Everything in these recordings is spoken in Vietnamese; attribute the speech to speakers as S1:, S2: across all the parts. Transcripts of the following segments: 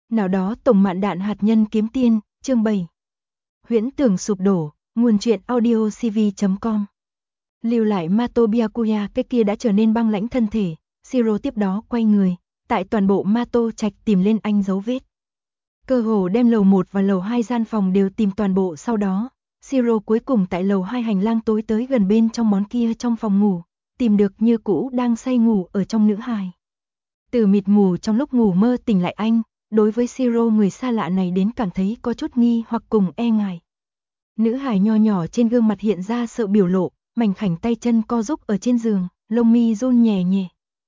S1: Nào đó tổng mạn đạn hạt nhân kiếm tiên, chương 7. Huyễn tưởng sụp đổ, nguồn truyện audio cv.com. Lưu lại Mato Byakuya, cái kia đã trở nên băng lãnh thân thể. Shiro tiếp đó quay người, tại toàn bộ Mato trạch tìm lên anh dấu vết. Cơ hồ đem lầu 1 và lầu 2 gian phòng đều tìm toàn bộ, sau đó Shiro cuối cùng tại lầu 2 hành lang tối tới gần bên trong món kia trong phòng ngủ, tìm được như cũ đang say ngủ ở trong nữ hài. Từ mịt mù trong lúc ngủ mơ tỉnh lại anh, đối với Shiro người xa lạ này đến cảm thấy có chút nghi hoặc cùng e ngại. Nữ hài nho nhỏ trên gương mặt hiện ra sợ biểu lộ, mảnh khảnh tay chân co rúc ở trên giường, lông mi run nhẹ nhẹ.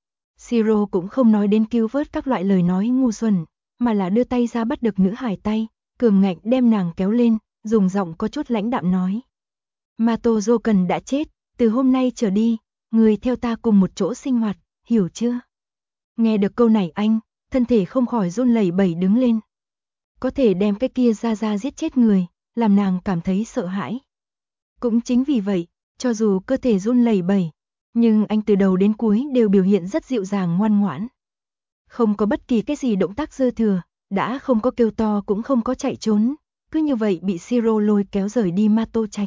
S1: Shiro cũng không nói đến cứu vớt các loại lời nói ngu xuẩn, mà là đưa tay ra bắt được nữ hài tay, cường ngạnh đem nàng kéo lên, dùng giọng có chút lãnh đạm nói. Mato Joken đã chết, từ hôm nay trở đi, người theo ta cùng một chỗ sinh hoạt, hiểu chưa? Nghe được câu này anh, thân thể không khỏi run lẩy bẩy đứng lên. Có thể đem cái kia ra giết chết người, làm nàng cảm thấy sợ hãi. Cũng chính vì vậy, cho dù cơ thể run lẩy bẩy, nhưng anh từ đầu đến cuối đều biểu hiện rất dịu dàng ngoan ngoãn. Không có bất kỳ cái gì động tác dư thừa, đã không có kêu to cũng không có chạy trốn, cứ như vậy bị Shiro lôi kéo rời đi Mato trạch.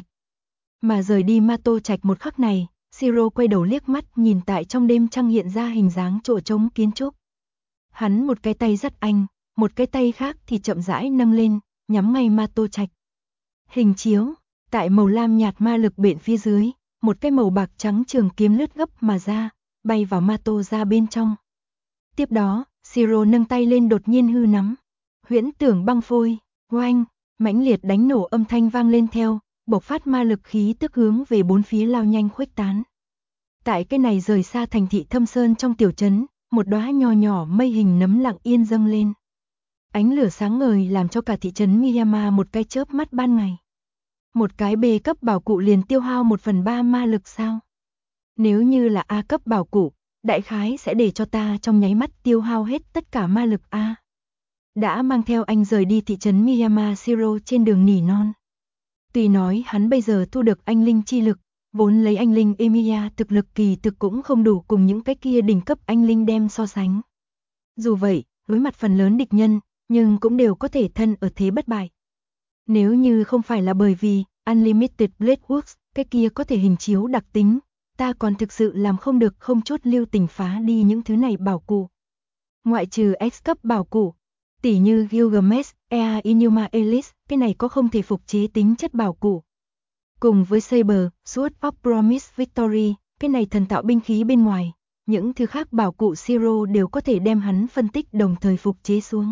S1: Mà rời đi Mato trạch một khắc này, Shiro quay đầu liếc mắt nhìn tại trong đêm trăng hiện ra hình dáng chỗ trống kiến trúc. Hắn một cái tay dắt anh, một cái tay khác thì chậm rãi nâng lên, nhắm ngay Mato trạch. Hình chiếu, tại màu lam nhạt ma lực bện phía dưới, một cái màu bạc trắng trường kiếm lướt gấp mà ra, bay vào Mato ra bên trong. Tiếp đó, Shiro nâng tay lên đột nhiên hư nắm. Huyễn tưởng băng phôi, oanh, mãnh liệt đánh nổ âm thanh vang lên theo, bộc phát ma lực khí tức hướng về bốn phía lao nhanh khuếch tán. Tại cái này rời xa thành thị Thâm Sơn trong tiểu trấn, một đóa nho nhỏ mây hình nấm lặng yên dâng lên. Ánh lửa sáng ngời làm cho cả thị trấn Miyama một cái chớp mắt ban ngày. Một cái B cấp bảo cụ liền tiêu hao 1/3 ma lực sao? Nếu như là A cấp bảo cụ, đại khái sẽ để cho ta trong nháy mắt tiêu hao hết tất cả ma lực A. Đã mang theo anh rời đi thị trấn Miyama, Shiro trên đường nỉ non. Tuy nói hắn bây giờ thu được anh linh chi lực, vốn lấy anh linh Emiya thực lực kỳ thực cũng không đủ cùng những cái kia đỉnh cấp anh linh đem so sánh. Dù vậy, đối mặt phần lớn địch nhân, nhưng cũng đều có thể thân ở thế bất bại. Nếu như không phải là bởi vì Unlimited Blade Works, cái kia có thể hình chiếu đặc tính, ta còn thực sự làm không được không chút lưu tình phá đi những thứ này bảo cụ. Ngoại trừ X cấp bảo cụ, tỉ như Gilgamesh, Ea Inuma Elise, cái này có không thể phục chế tính chất bảo cụ. Cùng với Saber, Sword of Promise Victory, cái này thần tạo binh khí bên ngoài, những thứ khác bảo cụ Shiro đều có thể đem hắn phân tích đồng thời phục chế xuống.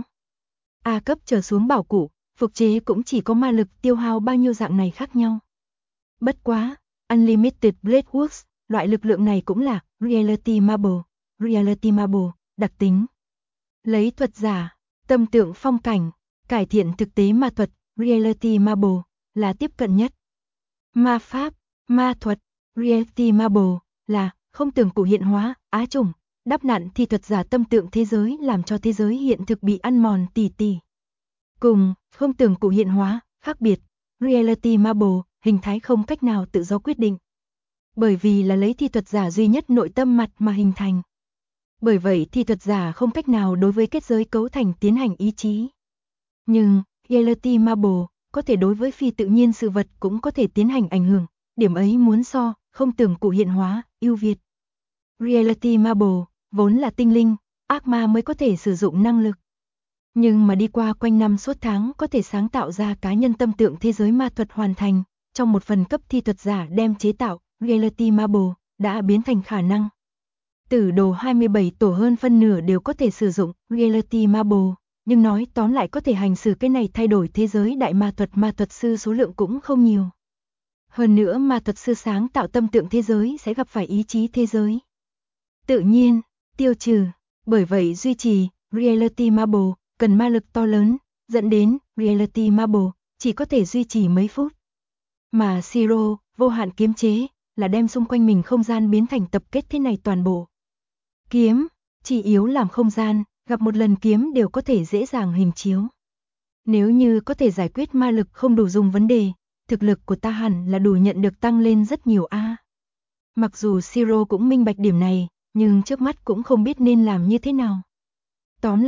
S1: A cấp trở xuống bảo cụ, phục chế cũng chỉ có ma lực tiêu hao bao nhiêu dạng này khác nhau. Bất quá, Unlimited Blade Works, loại lực lượng này cũng là Reality Marble, đặc tính. Lấy thuật giả, tâm tượng phong cảnh, cải thiện thực tế ma thuật, Reality Marble là tiếp cận nhất. Ma pháp, ma thuật, Reality Marble là không tưởng cụ hiện hóa, á chủng, đắp nặn thi thuật giả tâm tượng thế giới làm cho thế giới hiện thực bị ăn mòn tỉ tỉ. Cùng không tưởng cụ hiện hóa, khác biệt, Reality Marble, hình thái không cách nào tự do quyết định. Bởi vì là lấy thi thuật giả duy nhất nội tâm mặt mà hình thành. Bởi vậy thi thuật giả không cách nào đối với kết giới cấu thành tiến hành ý chí. Nhưng, Reality Marble có thể đối với phi tự nhiên sự vật cũng có thể tiến hành ảnh hưởng, điểm ấy muốn so, không tưởng cụ hiện hóa, ưu việt. Reality Marble, vốn là tinh linh, ác ma mới có thể sử dụng năng lực. Nhưng mà đi qua quanh năm suốt tháng có thể sáng tạo ra cá nhân tâm tượng thế giới ma thuật hoàn thành, trong một phần cấp thi thuật giả đem chế tạo, Reality Marble, đã biến thành khả năng. Tử đồ 27 tổ hơn phân nửa đều có thể sử dụng Reality Marble, nhưng nói tóm lại có thể hành xử cái này thay đổi thế giới đại ma thuật sư số lượng cũng không nhiều. Hơn nữa ma thuật sư sáng tạo tâm tượng thế giới sẽ gặp phải ý chí thế giới. Tự nhiên, tiêu trừ, bởi vậy duy trì Reality Marble cần ma lực to lớn, dẫn đến Reality Marble chỉ có thể duy trì mấy phút. Mà Shiro, vô hạn kiếm chế, là đem xung quanh mình không gian biến thành tập kết thế này toàn bộ. Kiếm, chỉ yếu làm không gian, gặp một lần kiếm đều có thể dễ dàng hình chiếu. Nếu như có thể giải quyết ma lực không đủ dùng vấn đề, thực lực của ta hẳn là đủ nhận được tăng lên rất nhiều a. Mặc dù Shiro cũng minh bạch điểm này, nhưng trước mắt cũng không biết nên làm như thế nào. Tóm lại,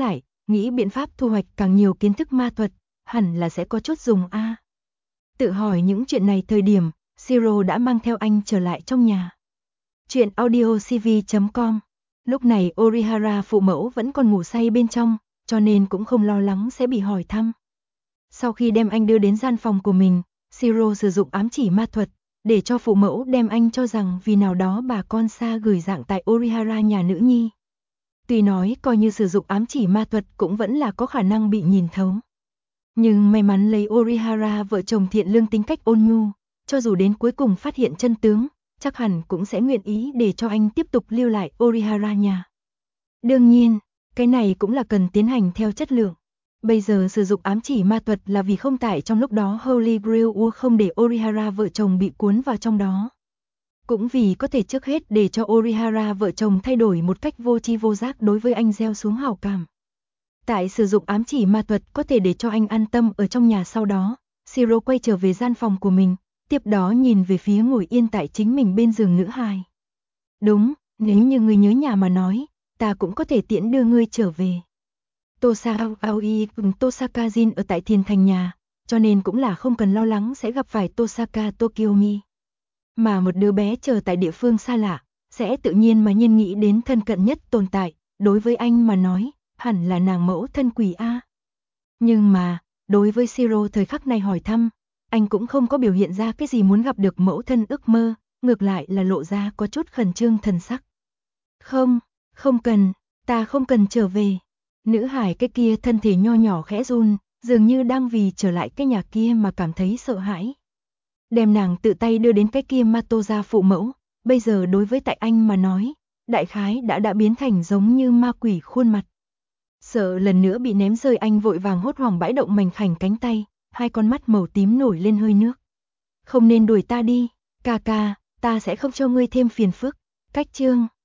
S1: nghĩ biện pháp thu hoạch càng nhiều kiến thức ma thuật, hẳn là sẽ có chút dùng a. Tự hỏi những chuyện này thời điểm, Shiro đã mang theo anh trở lại trong nhà. Chuyện audio cv.com. Lúc này Orihara phụ mẫu vẫn còn ngủ say bên trong, cho nên cũng không lo lắng sẽ bị hỏi thăm. Sau khi đem anh đưa đến gian phòng của mình, Shiro sử dụng ám chỉ ma thuật, để cho phụ mẫu đem anh cho rằng vì nào đó bà con xa gửi dạng tại Orihara nhà nữ nhi. Tuy nói coi như sử dụng ám chỉ ma thuật cũng vẫn là có khả năng bị nhìn thấu. Nhưng may mắn lấy Orihara vợ chồng thiện lương tính cách ôn nhu, cho dù đến cuối cùng phát hiện chân tướng, chắc hẳn cũng sẽ nguyện ý để cho anh tiếp tục lưu lại Orihara nhà. Đương nhiên, cái này cũng là cần tiến hành theo chất lượng. Bây giờ sử dụng ám chỉ ma thuật là vì không tại trong lúc đó Holy Grail không để Orihara vợ chồng bị cuốn vào trong đó. Cũng vì có thể trước hết để cho Orihara vợ chồng thay đổi một cách vô tri vô giác đối với anh gieo xuống hảo cảm. Tại sử dụng ám chỉ ma thuật có thể để cho anh an tâm ở trong nhà sau đó, Shiro quay trở về gian phòng của mình, tiếp đó nhìn về phía ngồi yên tại chính mình bên giường nữ hài. Đúng, nếu như ngươi nhớ nhà mà nói, ta cũng có thể tiễn đưa ngươi trở về. Tosaka Aoi cùng Tosaka Jin ở tại Thiền Thành nhà, cho nên cũng là không cần lo lắng sẽ gặp phải Tosaka Tokyomi. Mà một đứa bé chờ tại địa phương xa lạ, sẽ tự nhiên mà nhiên nghĩ đến thân cận nhất tồn tại, đối với anh mà nói, hẳn là nàng mẫu thân quỷ A. Nhưng mà, đối với Shiro thời khắc này hỏi thăm, anh cũng không có biểu hiện ra cái gì muốn gặp được mẫu thân ước mơ, ngược lại là lộ ra có chút khẩn trương thần sắc. Không, không cần, ta không cần trở về. Nữ hải cái kia thân thể nho nhỏ khẽ run, dường như đang vì trở lại cái nhà kia mà cảm thấy sợ hãi. Đem nàng tự tay đưa đến cái kia Matoza phụ mẫu, bây giờ đối với tại anh mà nói, đại khái đã biến thành giống như ma quỷ khuôn mặt. Sợ lần nữa bị ném rơi anh vội vàng hốt hoảng bãi động mảnh khảnh cánh tay, hai con mắt màu tím nổi lên hơi nước. Không nên đuổi ta đi, ca ca, ta sẽ không cho ngươi thêm phiền phức. Cách chương